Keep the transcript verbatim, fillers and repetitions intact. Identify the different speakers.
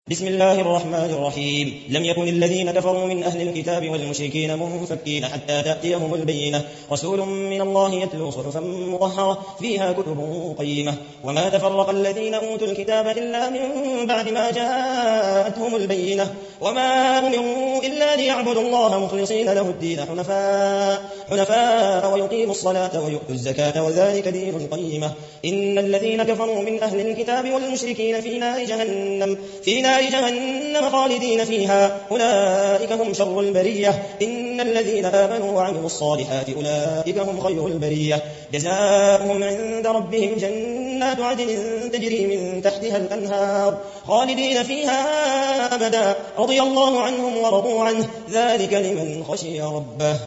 Speaker 1: بسم الله الرحمن الرحيم لم يكن الذين كفروا من أهل الكتاب والمشركين منفكين حتى تأتيهم البينة رسول من الله يتلو صحفا مطهرة فيها كتب قيمة وما تفرق الذين أوتوا الكتاب إلا من بعد ما جاءتهم البينة وما أمروا إلا ليعبدوا الله مخلصين له الدين حنفاء, حنفاء ويقيموا الصلاة ويؤتوا الزكاة وذلك دين القيمة إن الذين كفروا من أهل الكتاب والمشركين في نار جهنم, في نار جهنم خالدين فيها أولئك هم شر البرية إن الذين آمنوا وعملوا الصالحات أولئك هم خير البرية جزاؤهم عند ربهم جنات عدن تجري من تحتها الأنهار خالدين فيها أبدا رضي الله عنهم ورضوا عنه ذلك لمن خشي ربه.